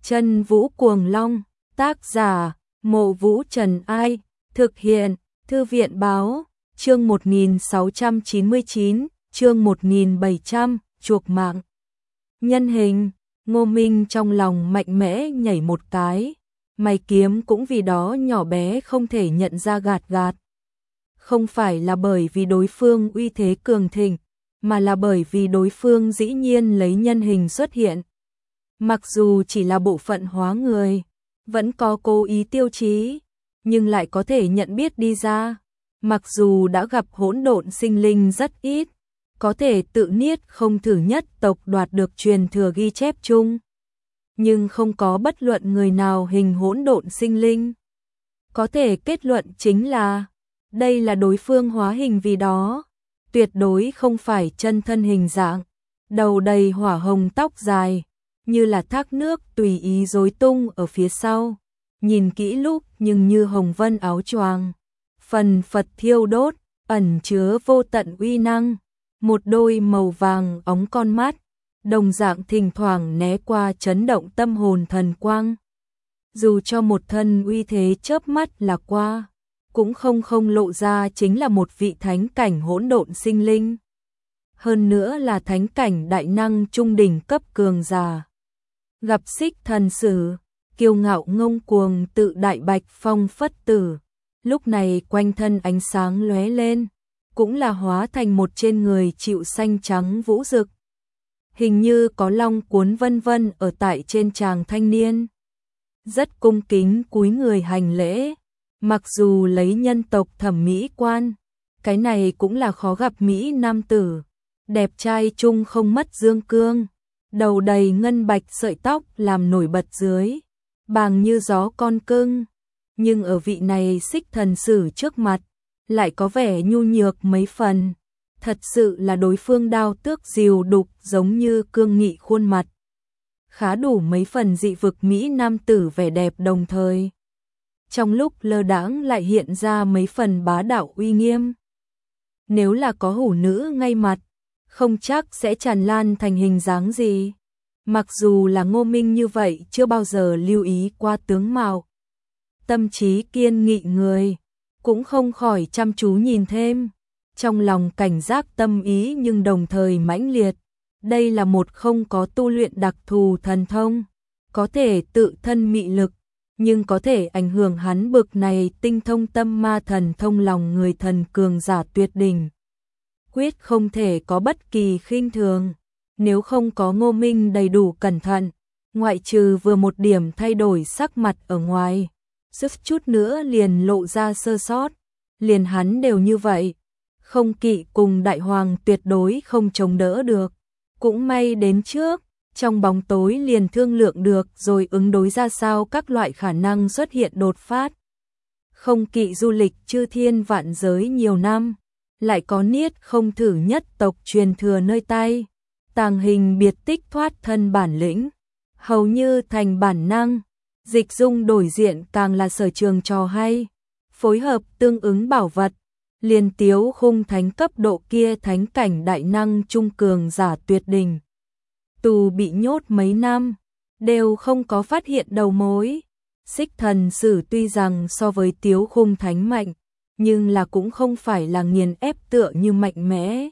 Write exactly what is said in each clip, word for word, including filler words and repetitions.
Chân Vũ Cuồng Long, tác giả, Mộ Vũ Trần Ai, thực hiện, Thư viện Báo, chương một nghìn sáu trăm chín mươi chín, chương một nghìn bảy trăm, chuộc mạng. Nhân hình, Ngô Minh trong lòng mạnh mẽ nhảy một cái, mày kiếm cũng vì đó nhỏ bé không thể nhận ra gạt gạt. Không phải là bởi vì đối phương uy thế cường thịnh, mà là bởi vì đối phương dĩ nhiên lấy nhân hình xuất hiện. Mặc dù chỉ là bộ phận hóa người, vẫn có cố ý tiêu chí, nhưng lại có thể nhận biết đi ra. Mặc dù đã gặp hỗn độn sinh linh rất ít, có thể tự niết không thử nhất tộc đoạt được truyền thừa ghi chép chung, nhưng không có bất luận người nào hình hỗn độn sinh linh. Có thể kết luận chính là, đây là đối phương hóa hình vì đó, tuyệt đối không phải chân thân hình dạng, đầu đầy hỏa hồng tóc dài, như là thác nước tùy ý rối tung ở phía sau, nhìn kỹ lúc nhưng như hồng vân áo choàng, phần phật thiêu đốt, ẩn chứa vô tận uy năng, một đôi màu vàng óng con mắt, đồng dạng thỉnh thoảng né qua chấn động tâm hồn thần quang. Dù cho một thân uy thế chớp mắt là qua, cũng không không lộ ra chính là một vị thánh cảnh hỗn độn sinh linh. Hơn nữa là thánh cảnh đại năng trung đỉnh cấp cường giả. Gặp Xích Thần Sử, kiêu ngạo ngông cuồng tự đại bạch phong phất tử, lúc này quanh thân ánh sáng lóe lên, cũng là hóa thành một trên người chịu xanh trắng vũ rực. Hình như có long cuốn vân vân ở tại trên tràng thanh niên. Rất cung kính cúi người hành lễ, mặc dù lấy nhân tộc thẩm mỹ quan, cái này cũng là khó gặp mỹ nam tử, đẹp trai chung không mất dương cương, đầu đầy ngân bạch sợi tóc làm nổi bật dưới, bàng như gió con cưng, nhưng ở vị này Xích Thần Sử trước mặt, lại có vẻ nhu nhược mấy phần, thật sự là đối phương đao tước diều đục giống như cương nghị khuôn mặt. Khá đủ mấy phần dị vực mỹ nam tử vẻ đẹp đồng thời. Trong lúc lơ đãng lại hiện ra mấy phần bá đạo uy nghiêm. Nếu là có hủ nữ ngay mặt, không chắc sẽ tràn lan thành hình dáng gì. Mặc dù là Ngô Minh như vậy chưa bao giờ lưu ý qua tướng mạo. Tâm trí kiên nghị người, cũng không khỏi chăm chú nhìn thêm. Trong lòng cảnh giác tâm ý nhưng đồng thời mãnh liệt. Đây là một không có tu luyện đặc thù thần thông, có thể tự thân mị lực, nhưng có thể ảnh hưởng hắn bực này tinh thông tâm ma thần thông lòng người thần cường giả tuyệt đỉnh. Quyết không thể có bất kỳ khinh thường, nếu không có Ngô Minh đầy đủ cẩn thận, ngoại trừ vừa một điểm thay đổi sắc mặt ở ngoài, sức chút nữa liền lộ ra sơ sót, liền hắn đều như vậy, không kỵ cùng đại hoàng tuyệt đối không chống đỡ được. Cũng may đến trước, trong bóng tối liền thương lượng được rồi ứng đối ra sao các loại khả năng xuất hiện đột phát. Không kỵ du lịch chư thiên vạn giới nhiều năm, lại có niết không thử nhất tộc truyền thừa nơi tay, tàng hình biệt tích thoát thân bản lĩnh, hầu như thành bản năng, dịch dung đổi diện càng là sở trường trò hay, phối hợp tương ứng bảo vật. Liên Tiếu Khung thánh cấp độ kia thánh cảnh đại năng trung cường giả tuyệt đỉnh. Tù bị nhốt mấy năm, đều không có phát hiện đầu mối. Xích Thần Sử tuy rằng so với Tiếu Khung thánh mạnh, nhưng là cũng không phải là nghiền ép tựa như mạnh mẽ.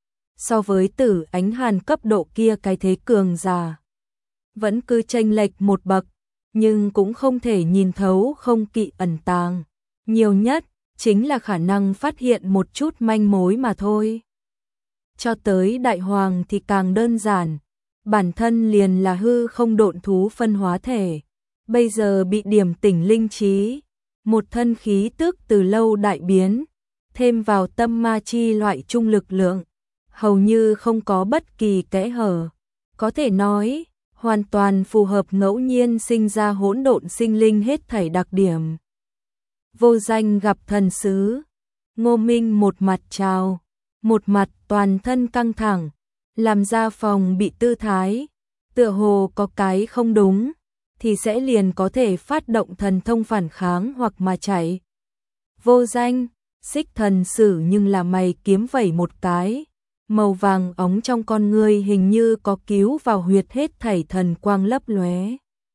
So với Tử Ánh Hàn cấp độ kia cái thế cường giả, vẫn cứ chênh lệch một bậc, nhưng cũng không thể nhìn thấu không kỵ ẩn tàng. Nhiều nhất chính là khả năng phát hiện một chút manh mối mà thôi. Cho tới đại hoàng thì càng đơn giản, bản thân liền là hư không độn thú phân hóa thể, bây giờ bị điểm tỉnh linh trí, một thân khí tức từ lâu đại biến, thêm vào tâm ma chi loại trung lực lượng, hầu như không có bất kỳ kẽ hở, có thể nói, hoàn toàn phù hợp ngẫu nhiên sinh ra hỗn độn sinh linh hết thảy đặc điểm. Vô Danh gặp thần sứ, Ngô Minh một mặt chào, một mặt toàn thân căng thẳng, làm ra phòng bị tư thái, tựa hồ có cái không đúng, thì sẽ liền có thể phát động thần thông phản kháng hoặc mà chạy. Vô Danh, Xích Thần Sử nhưng là mày kiếm vẩy một cái, màu vàng óng trong con ngươi hình như có cứu vào huyệt hết thảy thần quang lấp lóe.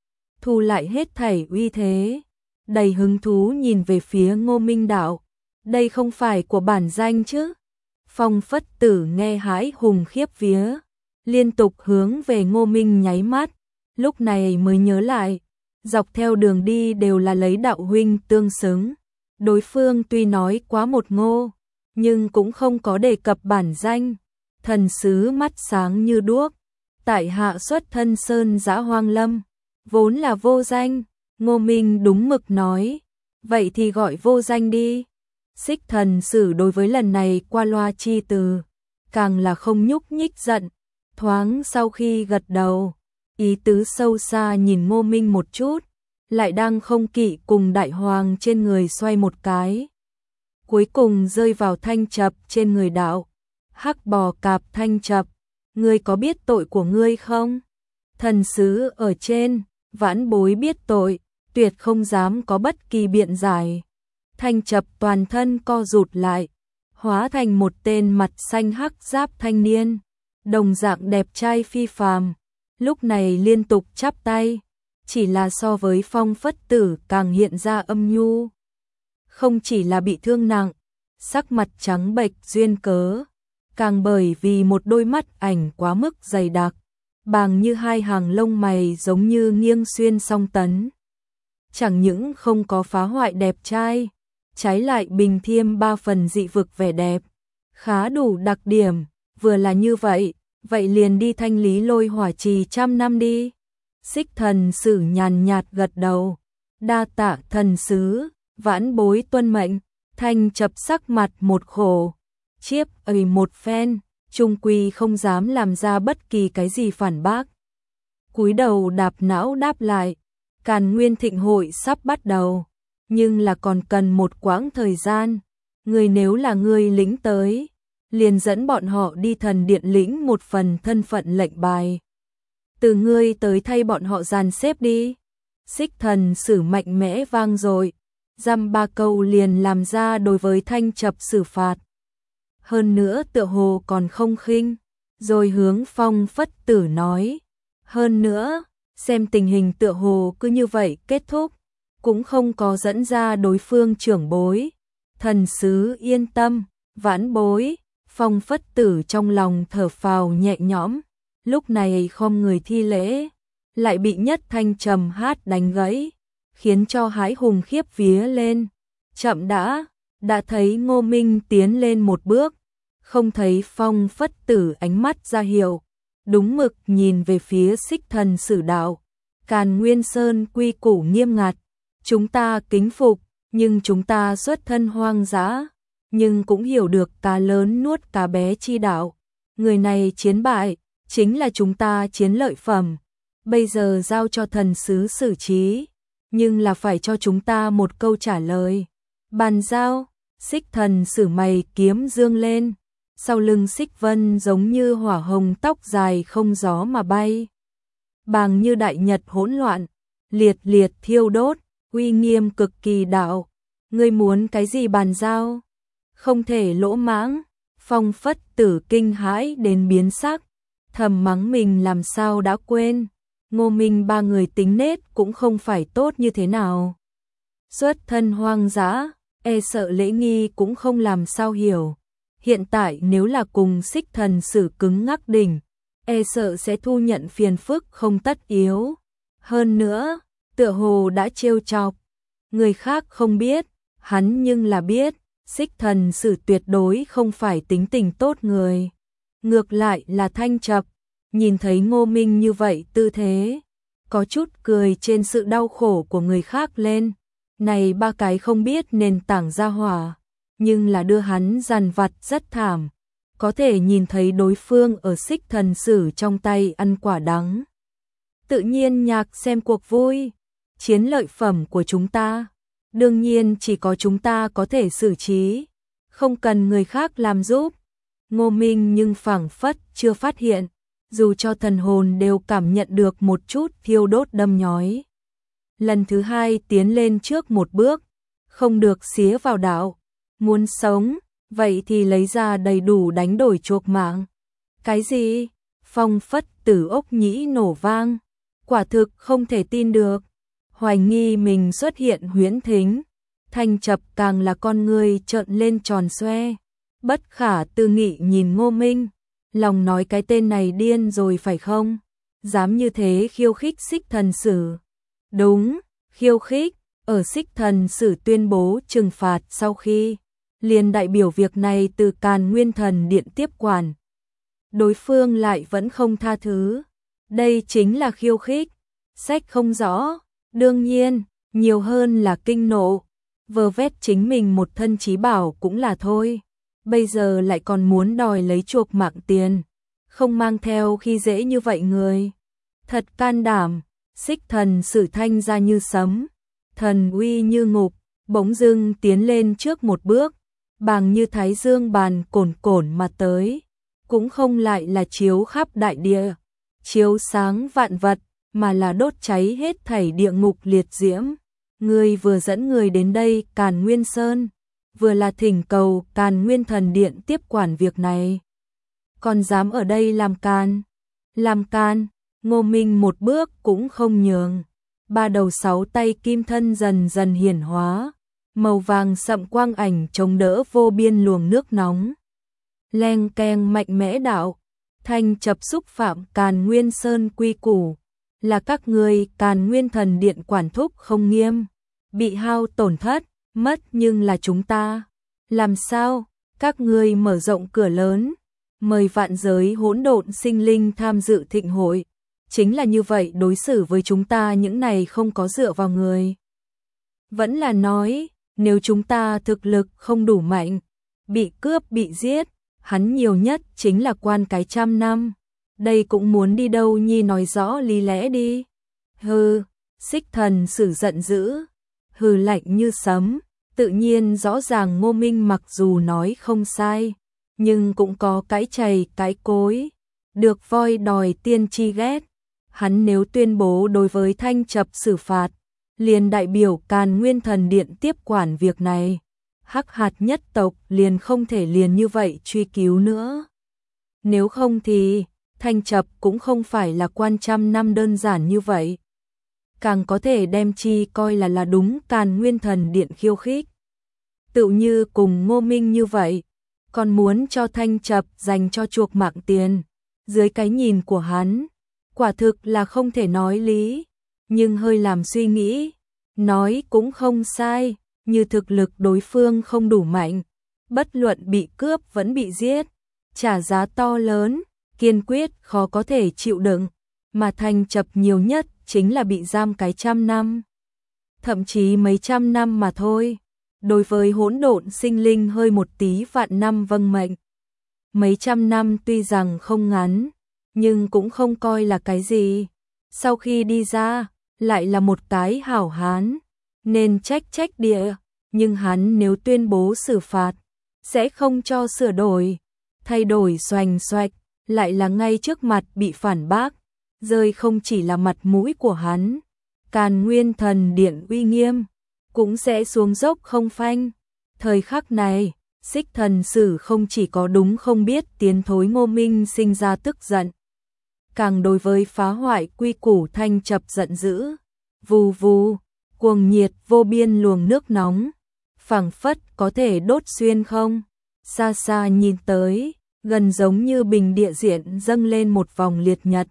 thu lại hết thảy uy thế, đầy hứng thú nhìn về phía Ngô Minh Đạo. Đây không phải của bản danh chứ? Phong Phất Tử nghe hãi hùng khiếp vía, liên tục hướng về Ngô Minh nháy mắt, lúc này mới nhớ lại, dọc theo đường đi đều là lấy đạo huynh tương xứng. Đối phương tuy nói quá một ngô, nhưng cũng không có đề cập bản danh. Thần sứ mắt sáng như đuốc, tại hạ xuất thân sơn dã hoang lâm, vốn là vô danh. Ngô Minh đúng mực nói, vậy thì gọi vô danh đi. Xích Thần Sử đối với lần này qua loa chi từ, càng là không nhúc nhích giận, thoáng sau khi gật đầu, ý tứ sâu xa nhìn Ngô Minh một chút, lại đang không kỵ cùng đại hoàng trên người xoay một cái. Cuối cùng rơi vào Thanh Chập trên người đạo. Hắc bò cạp Thanh Chập, ngươi có biết tội của ngươi không? Thần sứ ở trên, vãn bối biết tội, tuyệt không dám có bất kỳ biện giải. Thanh Chập toàn thân co rụt lại, hóa thành một tên mặt xanh hắc giáp thanh niên, đồng dạng đẹp trai phi phàm, lúc này liên tục chắp tay, chỉ là so với Phong Phất Tử càng hiện ra âm nhu. Không chỉ là bị thương nặng, sắc mặt trắng bệch duyên cớ, càng bởi vì một đôi mắt ảnh quá mức dày đặc, bàng như hai hàng lông mày giống như nghiêng xuyên song tấn. Chẳng những không có phá hoại đẹp trai, trái lại bình thêm ba phần dị vực vẻ đẹp, khá đủ đặc điểm. Vừa là như vậy, vậy liền đi thanh lý Lôi Hỏa Trì trăm năm đi. Xích Thần Sử nhàn nhạt gật đầu, đa tạ thần sứ, vãn bối tuân mệnh. Thanh Chập sắc mặt một khổ, chiếp ầy một phen, trung quy không dám làm ra bất kỳ cái gì phản bác. Cúi đầu đạp não đáp lại, Càn Nguyên thịnh hội sắp bắt đầu, nhưng là còn cần một quãng thời gian. Người nếu là người lĩnh tới, liền dẫn bọn họ đi thần điện lĩnh một phần thân phận lệnh bài. Từ ngươi tới thay bọn họ dàn xếp đi. Xích Thần Sử mạnh mẽ vang dội, dăm ba câu liền làm ra đối với Thanh Chập xử phạt. Hơn nữa tựa hồ còn không khinh, rồi hướng Phong Phất Tử nói, hơn nữa, xem tình hình tựa hồ cứ như vậy kết thúc, cũng không có dẫn ra đối phương trưởng bối. Thần sứ yên tâm, vãn bối. Phong Phất Tử trong lòng thở phào nhẹ nhõm, lúc này khom người thi lễ, lại bị Nhất Thanh trầm hát đánh gãy, khiến cho hái hùng khiếp vía lên. Chậm đã, đã thấy Ngô Minh tiến lên một bước, không thấy Phong Phất Tử ánh mắt ra hiệu, đúng mực nhìn về phía Xích Thần Sử đạo. Càn Nguyên Sơn quy củ nghiêm ngặt, chúng ta kính phục, nhưng chúng ta xuất thân hoang dã, nhưng cũng hiểu được cá lớn nuốt cá bé chi đạo. Người này chiến bại, chính là chúng ta chiến lợi phẩm, bây giờ giao cho thần sứ xử trí, nhưng là phải cho chúng ta một câu trả lời. Bàn giao. Xích Thần Sử mày kiếm dương lên, sau lưng Xích Vân giống như hỏa hồng tóc dài không gió mà bay, bàng như đại nhật hỗn loạn, liệt liệt thiêu đốt, uy nghiêm cực kỳ đạo. Ngươi muốn cái gì bàn giao? Không thể lỗ mãng. Phong Phất Tử kinh hãi đến biến sắc, thầm mắng mình làm sao đã quên, Ngô Minh ba người tính nết cũng không phải tốt như thế nào. Xuất thân hoang dã, e sợ lễ nghi cũng không làm sao hiểu. Hiện tại nếu là cùng Xích Thần Sử cứng ngắc đỉnh, e sợ sẽ thu nhận phiền phức không tất yếu. Hơn nữa, tựa hồ đã trêu chọc. Người khác không biết, hắn nhưng là biết. Xích Thần Sử tuyệt đối không phải tính tình tốt người. Ngược lại là Thanh Chập, nhìn thấy Ngô Minh như vậy tư thế, có chút cười trên sự đau khổ của người khác lên. Này ba cái không biết nền tảng gia hỏa, nhưng là đưa hắn dằn vặt rất thảm. Có thể nhìn thấy đối phương ở Xích Thần Sử trong tay ăn quả đắng. Tự nhiên nhạc xem cuộc vui, chiến lợi phẩm của chúng ta. Đương nhiên chỉ có chúng ta có thể xử trí, không cần người khác làm giúp. Ngô Minh nhưng phảng phất chưa phát hiện, dù cho thần hồn đều cảm nhận được một chút thiêu đốt đâm nhói. Lần thứ hai tiến lên trước một bước, không được xía vào đạo. Muốn sống, vậy thì lấy ra đầy đủ đánh đổi chuộc mạng. Cái gì? Phong Phất Tử ốc nhĩ nổ vang, quả thực không thể tin được. hoài nghi mình xuất hiện huyễn thính. Thanh Chập càng là con người trợn lên tròn xoe, bất khả tư nghị nhìn Ngô Minh, lòng nói cái tên này điên rồi phải không? Dám như thế khiêu khích Xích Thần Sử. Đúng, khiêu khích. Ở Xích Thần Sử tuyên bố trừng phạt sau khi, liền đại biểu việc này từ Càn Nguyên Thần Điện tiếp quản. Đối phương lại vẫn không tha thứ. Đây chính là khiêu khích. Sách không rõ, đương nhiên, nhiều hơn là kinh nộ. Vơ vét chính mình một thân trí bảo cũng là thôi. Bây giờ lại còn muốn đòi lấy chuộc mạng tiền. Không mang theo khi dễ như vậy người. Thật can đảm. Xích Thần Sử thanh ra như sấm, thần uy như ngục, bỗng dưng tiến lên trước một bước, bàng như thái dương bàn cồn cồn mà tới, cũng không lại là chiếu khắp đại địa, chiếu sáng vạn vật, mà là đốt cháy hết thảy địa ngục liệt diễm. Người vừa dẫn người đến đây Càn Nguyên Sơn, vừa là thỉnh cầu Càn Nguyên Thần Điện tiếp quản việc này. Còn dám ở đây làm can, làm can. Ngô Minh một bước cũng không nhường, ba đầu sáu tay kim thân dần dần hiển hóa, màu vàng sậm quang ảnh chống đỡ vô biên luồng nước nóng. Leng keng mạnh mẽ đạo, Thanh Chập xúc phạm Càn Nguyên Sơn quy củ, là các người Càn Nguyên Thần Điện quản thúc không nghiêm, bị hao tổn thất, mất nhưng là chúng ta. Làm sao? Các người mở rộng cửa lớn, mời vạn giới hỗn độn sinh linh tham dự thịnh hội. Chính là như vậy đối xử với chúng ta những này không có dựa vào người. Vẫn là nói, nếu chúng ta thực lực không đủ mạnh, bị cướp bị giết, hắn nhiều nhất chính là quan cái trăm năm. Đây cũng muốn đi đâu nhi nói rõ lý lẽ đi. Hừ, Xích Thần Sử giận dữ, hừ lạnh như sấm, tự nhiên rõ ràng Ngô Minh mặc dù nói không sai, nhưng cũng có cái chày cái cối, được voi đòi tiên tri ghét. Hắn nếu tuyên bố đối với Thanh Chập xử phạt, liền đại biểu Càn Nguyên Thần Điện tiếp quản việc này. Hắc hạt nhất tộc liền không thể liền như vậy truy cứu nữa. Nếu không thì, Thanh Chập cũng không phải là quan trăm năm đơn giản như vậy. Càng có thể đem chi coi là là đúng Càn Nguyên Thần Điện khiêu khích. Tự như cùng Ngô Minh như vậy, còn muốn cho Thanh Chập dành cho chuộc mạng tiền. Dưới cái nhìn của hắn, quả thực là không thể nói lý, nhưng hơi làm suy nghĩ, nói cũng không sai, như thực lực đối phương không đủ mạnh, bất luận bị cướp vẫn bị giết, trả giá to lớn, kiên quyết khó có thể chịu đựng, mà Thanh Chập nhiều nhất chính là bị giam cái trăm năm, thậm chí mấy trăm năm mà thôi. Đối với hỗn độn sinh linh hơi một tí vạn năm vâng mệnh. Mấy trăm năm tuy rằng không ngắn, nhưng cũng không coi là cái gì. Sau khi đi ra, lại là một cái hảo hán, nên trách trách địa, nhưng hắn nếu tuyên bố xử phạt, sẽ không cho sửa đổi, thay đổi xoành xoạch, lại là ngay trước mặt bị phản bác, rơi không chỉ là mặt mũi của hắn, Càn Nguyên Thần Điện uy nghiêm, cũng sẽ xuống dốc không phanh. Thời khắc này, Xích Thần Sử không chỉ có đúng không biết tiến thối Ngô Minh sinh ra tức giận, càng đối với phá hoại quy củ Thanh Chập giận dữ. Vù vù, cuồng nhiệt vô biên luồng nước nóng, phảng phất có thể đốt xuyên không. Xa xa nhìn tới, gần giống như bình địa diện dâng lên một vòng liệt nhật.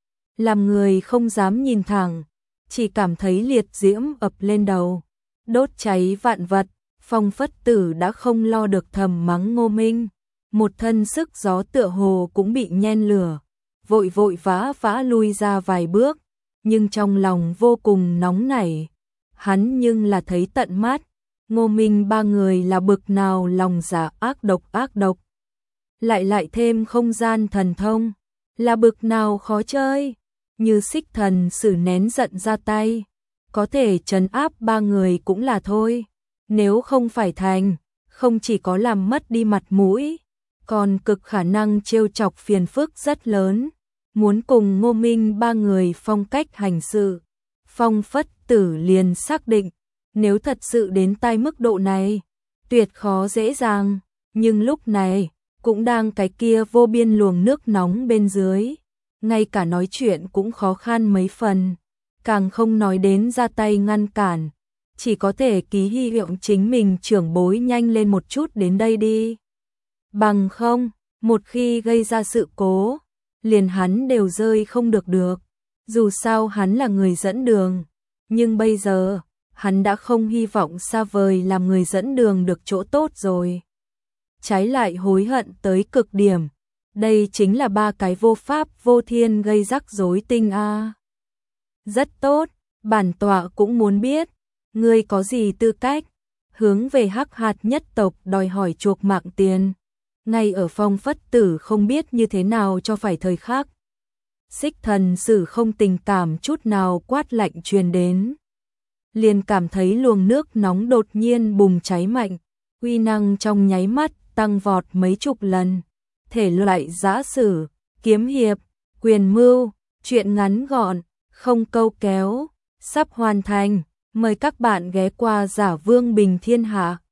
Làm người không dám nhìn thẳng, chỉ cảm thấy liệt diễm ập lên đầu, đốt cháy vạn vật. Phong Phất Tử đã không lo được thầm mắng Ngô Minh, một thân sức gió tựa hồ cũng bị nhen lửa, vội vội vã vã lui ra vài bước, nhưng trong lòng vô cùng nóng nảy. Hắn nhưng là thấy tận mắt, Ngô Minh ba người là bực nào lòng dạ ác độc ác độc. Lại lại thêm không gian thần thông, là bực nào khó chơi, như Xích Thần Sử nén giận ra tay, có thể trấn áp ba người cũng là thôi. Nếu không phải thành, không chỉ có làm mất đi mặt mũi, còn cực khả năng trêu chọc phiền phức rất lớn. Muốn cùng Ngô Minh ba người phong cách hành sự, Phong Phất Tử liền xác định, nếu thật sự đến tai mức độ này, tuyệt khó dễ dàng, nhưng lúc này, cũng đang cái kia vô biên luồng nước nóng bên dưới, ngay cả nói chuyện cũng khó khăn mấy phần. càng không nói đến ra tay ngăn cản, chỉ có thể ký hy vọng chính mình trưởng bối nhanh lên một chút đến đây đi. Bằng không, một khi gây ra sự cố, liền hắn đều rơi không được được. Dù sao hắn là người dẫn đường, nhưng bây giờ, hắn đã không hy vọng xa vời làm người dẫn đường được chỗ tốt rồi. Trái lại hối hận tới cực điểm. Đây chính là ba cái vô pháp vô thiên gây rắc rối tinh a. Rất tốt, bản tọa cũng muốn biết, ngươi có gì tư cách, hướng về Hắc Hạt nhất tộc đòi hỏi chuộc mạng tiền. Ngay ở Phong Phất Tử không biết như thế nào cho phải thời khắc. Xích Thần Sử không tình cảm chút nào quát lạnh truyền đến. Liền cảm thấy luồng nước nóng đột nhiên bùng cháy mạnh, uy năng trong nháy mắt tăng vọt mấy chục lần. Thể loại giã sử, kiếm hiệp, quyền mưu, truyện ngắn gọn, không câu kéo, sắp hoàn thành. Mời các bạn ghé qua Giả Vương Bình Thiên Hạ.